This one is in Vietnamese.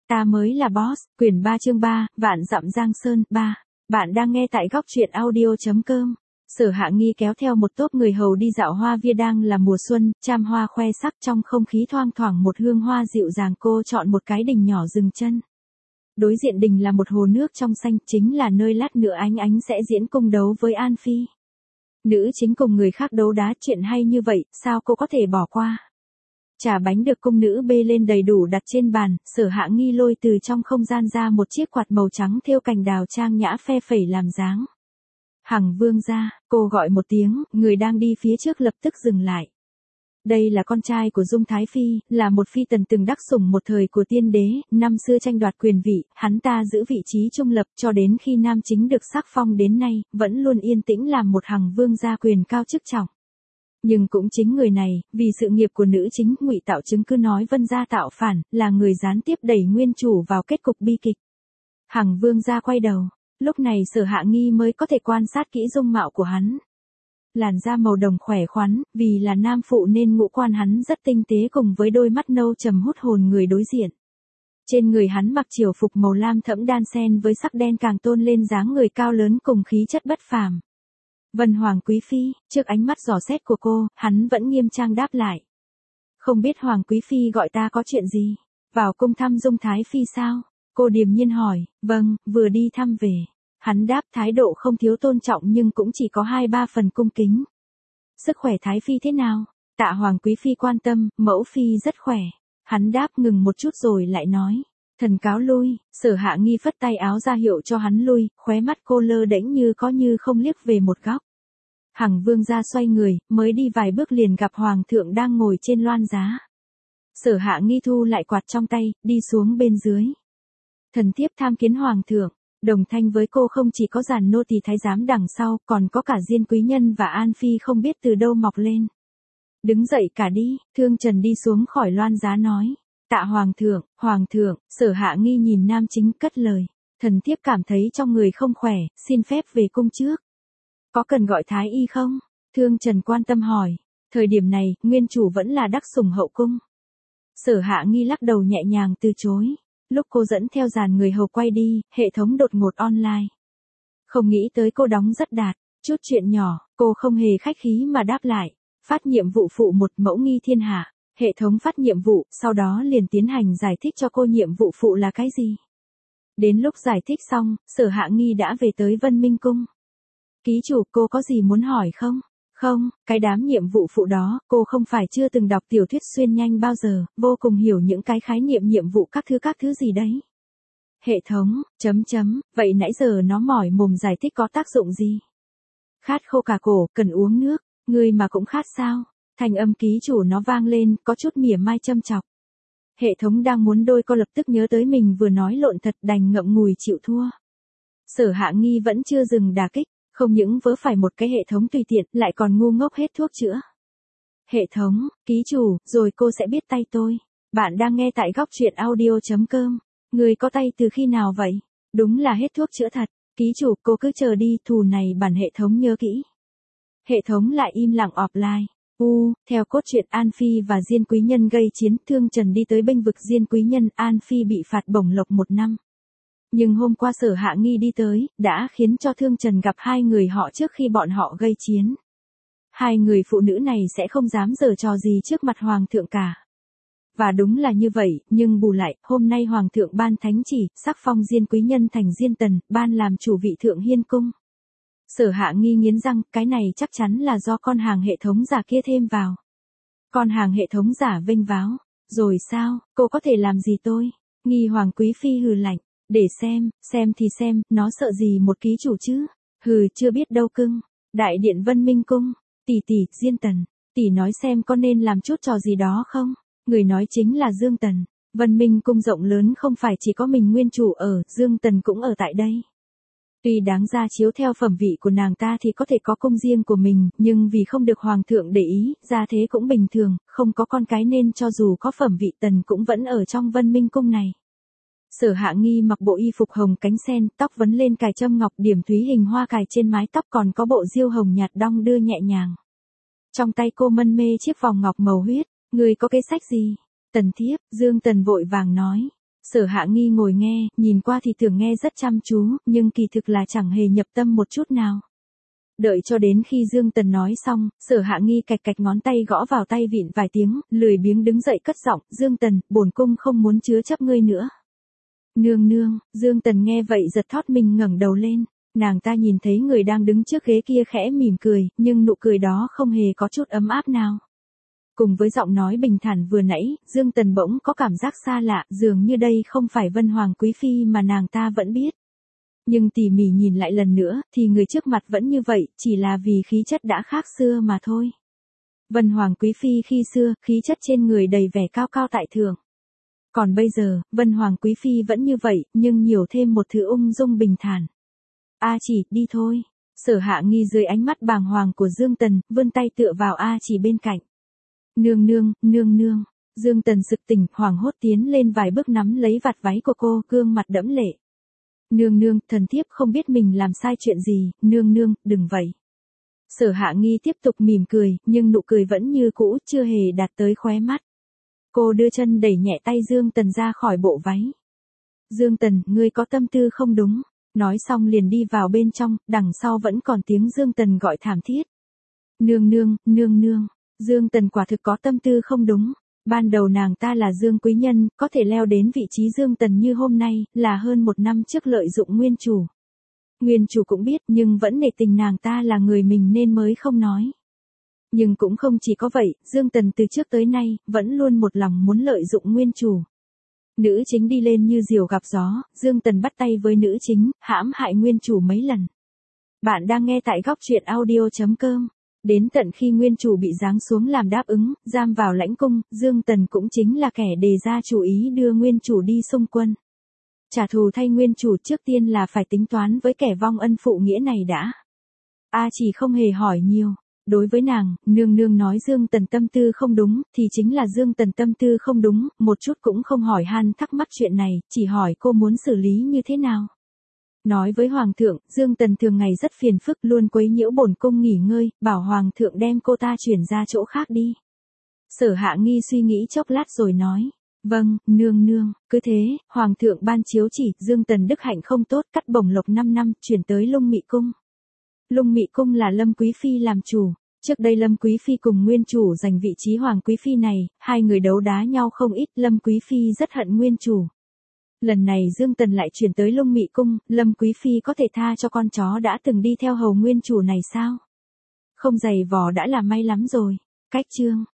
Ta mới là boss, quyển 3 chương 3, vạn dặm giang sơn, 3. Bạn đang nghe tại góc truyện audio.com. Sở Hạ Nghi kéo theo một tốp người hầu đi dạo hoa viên. Đang là mùa xuân, trăm hoa khoe sắc, trong không khí thoang thoảng một hương hoa dịu dàng. Cô chọn một cái đình nhỏ dừng chân. Đối diện đình là một hồ nước trong xanh, chính là nơi lát nữa Ánh Ánh sẽ diễn cung đấu với An Phi. Nữ chính cùng người khác đấu đá, chuyện hay như vậy, sao cô có thể bỏ qua? Trà bánh được cung nữ bê lên đầy đủ đặt trên bàn, Sở Hạ Nghi lôi từ trong không gian ra một chiếc quạt màu trắng thêu cành đào trang nhã phe phẩy làm dáng. Hằng Vương gia, cô gọi một tiếng, người đang đi phía trước lập tức dừng lại. Đây là con trai của Dung Thái Phi, là một phi tần từng đắc sủng một thời của tiên đế, năm xưa tranh đoạt quyền vị, hắn ta giữ vị trí trung lập cho đến khi nam chính được sắc phong đến nay, vẫn luôn yên tĩnh làm một Hằng Vương gia quyền cao chức trọng. Nhưng cũng chính người này, vì sự nghiệp của nữ chính, ngụy tạo chứng cứ nói Vân gia tạo phản, là người gián tiếp đẩy nguyên chủ vào kết cục bi kịch. Hằng Vương gia quay đầu, lúc này Sở Hạ Nghi mới có thể quan sát kỹ dung mạo của hắn. Làn da màu đồng khỏe khoắn, vì là nam phụ nên ngũ quan hắn rất tinh tế cùng với đôi mắt nâu trầm hút hồn người đối diện. Trên người hắn mặc triều phục màu lam thẫm đan xen với sắc đen càng tôn lên dáng người cao lớn cùng khí chất bất phàm. Vân Hoàng Quý Phi, trước ánh mắt dò xét của cô, hắn vẫn nghiêm trang đáp lại. Không biết Hoàng Quý Phi gọi ta có chuyện gì? Vào cung thăm Dung Thái Phi sao? Cô điềm nhiên hỏi, vâng, vừa đi thăm về. Hắn đáp thái độ không thiếu tôn trọng nhưng cũng chỉ có 2-3 phần cung kính. Sức khỏe Thái Phi thế nào? Tạ Hoàng Quý Phi quan tâm, mẫu Phi rất khỏe. Hắn đáp ngừng một chút rồi lại nói. Thần cáo lui, Sở Hạ Nghi phất tay áo ra hiệu cho hắn lui, khóe mắt cô lơ đễnh như có như không liếc về một góc. Hằng Vương gia xoay người, mới đi vài bước liền gặp Hoàng thượng đang ngồi trên loan giá. Sở Hạ Nghi thu lại quạt trong tay, đi xuống bên dưới. Thần thiếp tham kiến Hoàng thượng. Đồng thanh với cô không chỉ có dàn nô tỳ thái giám đằng sau, còn có cả Diên quý nhân và An Phi không biết từ đâu mọc lên. Đứng dậy cả đi, Thương Trần đi xuống khỏi loan giá nói. Tạ Hoàng thượng, Sở Hạ Nghi nhìn nam chính cất lời. Thần thiếp cảm thấy trong người không khỏe, xin phép về cung trước. Có cần gọi thái y không? Thương Trần quan tâm hỏi. Thời điểm này, nguyên chủ vẫn là đắc sủng hậu cung. Sở Hạ Nghi lắc đầu nhẹ nhàng từ chối. Lúc cô dẫn theo dàn người hầu quay đi, hệ thống đột ngột online. Không nghĩ tới cô đóng rất đạt, chút chuyện nhỏ, cô không hề khách khí mà đáp lại. Phát nhiệm vụ phụ một mẫu nghi thiên hạ. Hệ thống phát nhiệm vụ, sau đó liền tiến hành giải thích cho cô nhiệm vụ phụ là cái gì. Đến lúc giải thích xong, Sở Hạ Nghi đã về tới Vân Minh Cung. Ký chủ, cô có gì muốn hỏi không? Không, cái đám nhiệm vụ phụ đó, cô không phải chưa từng đọc tiểu thuyết xuyên nhanh bao giờ, vô cùng hiểu những cái khái niệm nhiệm vụ các thứ gì đấy. Hệ thống, vậy nãy giờ nó mỏi mồm giải thích có tác dụng gì? Khát khô cả cổ, cần uống nước, người mà cũng khát sao? Thành âm ký chủ nó vang lên, có chút mỉa mai châm chọc. Hệ thống đang muốn đôi co lập tức nhớ tới mình vừa nói lộn thật đành ngậm ngùi chịu thua. Sở Hạ Nghi vẫn chưa dừng đả kích. Không những vớ phải một cái hệ thống tùy tiện, lại còn ngu ngốc hết thuốc chữa. Hệ thống, ký chủ, rồi cô sẽ biết tay tôi. Bạn đang nghe tại góc truyện audio.com. Người có tay từ khi nào vậy? Đúng là hết thuốc chữa thật. Ký chủ, cô cứ chờ đi, thù này bản hệ thống nhớ kỹ. Hệ thống lại im lặng offline. Theo cốt truyện An Phi và Diên quý nhân gây chiến, Thương Trần đi tới bênh vực Diên quý nhân, An Phi bị phạt bổng lộc 1 năm. Nhưng hôm qua Sở Hạ Nghi đi tới, đã khiến cho Thương Trần gặp hai người họ trước khi bọn họ gây chiến. Hai người phụ nữ này sẽ không dám giở trò gì trước mặt Hoàng thượng cả. Và đúng là như vậy, nhưng bù lại, hôm nay Hoàng thượng ban thánh chỉ, sắc phong Diên quý nhân thành Diên tần, ban làm chủ vị Thượng Hiên cung. Sở Hạ Nghi nghiến răng, cái này chắc chắn là do con hàng hệ thống giả kia thêm vào. Con hàng hệ thống giả vênh váo. Rồi sao, cô có thể làm gì tôi? Nghi Hoàng Quý Phi hừ lạnh. Để xem thì xem, nó sợ gì một ký chủ chứ? Hừ, chưa biết đâu cưng. Đại điện Vân Minh Cung. Tỷ, Diên tần. Tỷ nói xem có nên làm chút trò gì đó không? Người nói chính là Dương Tần. Vân Minh Cung rộng lớn không phải chỉ có mình nguyên chủ ở, Dương Tần cũng ở tại đây. Tuy đáng ra chiếu theo phẩm vị của nàng ta thì có thể có cung riêng của mình, nhưng vì không được Hoàng thượng để ý, ra thế cũng bình thường, không có con cái nên cho dù có phẩm vị Tần cũng vẫn ở trong Vân Minh Cung này. Sở Hạ Nghi mặc bộ y phục hồng cánh sen, tóc vấn lên cài châm ngọc điểm thúy hình hoa cài trên mái tóc, còn có bộ diêu hồng nhạt đong đưa nhẹ nhàng. Trong tay cô mân mê chiếc vòng ngọc màu huyết. Người có cái sách gì? Tần thiếp, Dương Tần vội vàng nói. Sở Hạ Nghi ngồi nghe, nhìn qua thì tưởng nghe rất chăm chú, nhưng kỳ thực là chẳng hề nhập tâm một chút nào. Đợi cho đến khi Dương Tần nói xong, Sở Hạ Nghi cạch cạch ngón tay gõ vào tay vịn vài tiếng, lười biếng đứng dậy cất giọng, Dương Tần, bổn cung không muốn chứa chấp ngươi nữa. Nương nương, Dương Tần nghe vậy giật thót mình ngẩng đầu lên, nàng ta nhìn thấy người đang đứng trước ghế kia khẽ mỉm cười, nhưng nụ cười đó không hề có chút ấm áp nào. Cùng với giọng nói bình thản vừa nãy, Dương Tần bỗng có cảm giác xa lạ, dường như đây không phải Vân Hoàng Quý Phi mà nàng ta vẫn biết. Nhưng tỉ mỉ nhìn lại lần nữa, thì người trước mặt vẫn như vậy, chỉ là vì khí chất đã khác xưa mà thôi. Vân Hoàng Quý Phi khi xưa, khí chất trên người đầy vẻ cao cao tại thượng. Còn bây giờ, Vân Hoàng Quý Phi vẫn như vậy, nhưng nhiều thêm một thứ ung dung bình thản. A Chỉ, đi thôi. Sở Hạ Nghi dưới ánh mắt bàng hoàng của Dương Tần, vươn tay tựa vào A Chỉ bên cạnh. Nương nương, nương nương. Dương Tần sực tỉnh, hoảng hốt tiến lên vài bước nắm lấy vạt váy của cô, gương mặt đẫm lệ. Nương nương, thần thiếp không biết mình làm sai chuyện gì, nương nương, đừng vậy. Sở Hạ Nghi tiếp tục mỉm cười, nhưng nụ cười vẫn như cũ, chưa hề đạt tới khóe mắt. Cô đưa chân đẩy nhẹ tay Dương Tần ra khỏi bộ váy. Dương Tần, ngươi có tâm tư không đúng. Nói xong liền đi vào bên trong, đằng sau vẫn còn tiếng Dương Tần gọi thảm thiết. Nương nương, nương nương. Dương Tần quả thực có tâm tư không đúng. Ban đầu nàng ta là Dương Quý Nhân, có thể leo đến vị trí Dương Tần như hôm nay, là hơn 1 năm trước lợi dụng nguyên chủ. Nguyên chủ cũng biết, nhưng vẫn nể tình nàng ta là người mình nên mới không nói. Nhưng cũng không chỉ có vậy, Dương Tần từ trước tới nay, vẫn luôn một lòng muốn lợi dụng nguyên chủ. Nữ chính đi lên như diều gặp gió, Dương Tần bắt tay với nữ chính, hãm hại nguyên chủ mấy lần. Bạn đang nghe tại góc truyện audio.com. Đến tận khi nguyên chủ bị giáng xuống làm đáp ứng, giam vào lãnh cung, Dương Tần cũng chính là kẻ đề ra chủ ý đưa nguyên chủ đi xung quân. Trả thù thay nguyên chủ trước tiên là phải tính toán với kẻ vong ân phụ nghĩa này đã. A Chỉ không hề hỏi nhiều. Đối với nàng, nương nương nói Dương Tần tâm tư không đúng, thì chính là Dương Tần tâm tư không đúng, một chút cũng không hỏi han thắc mắc chuyện này, chỉ hỏi cô muốn xử lý như thế nào. Nói với Hoàng thượng, Dương Tần thường ngày rất phiền phức, luôn quấy nhiễu bổn cung nghỉ ngơi, bảo Hoàng thượng đem cô ta chuyển ra chỗ khác đi. Sở Hạ Nghi suy nghĩ chốc lát rồi nói. Vâng, nương nương, cứ thế, Hoàng thượng ban chiếu chỉ, Dương Tần đức hạnh không tốt, cắt bổng lộc 5 năm, chuyển tới Lung Mị Cung. Lung Mị Cung là Lâm Quý Phi làm chủ. Trước đây Lâm Quý Phi cùng nguyên chủ giành vị trí Hoàng Quý Phi này, hai người đấu đá nhau không ít, Lâm Quý Phi rất hận nguyên chủ. Lần này Dương Tần lại chuyển tới Lung Mị Cung, Lâm Quý Phi có thể tha cho con chó đã từng đi theo hầu nguyên chủ này sao? Không giày vò đã là may lắm rồi. Cách chương.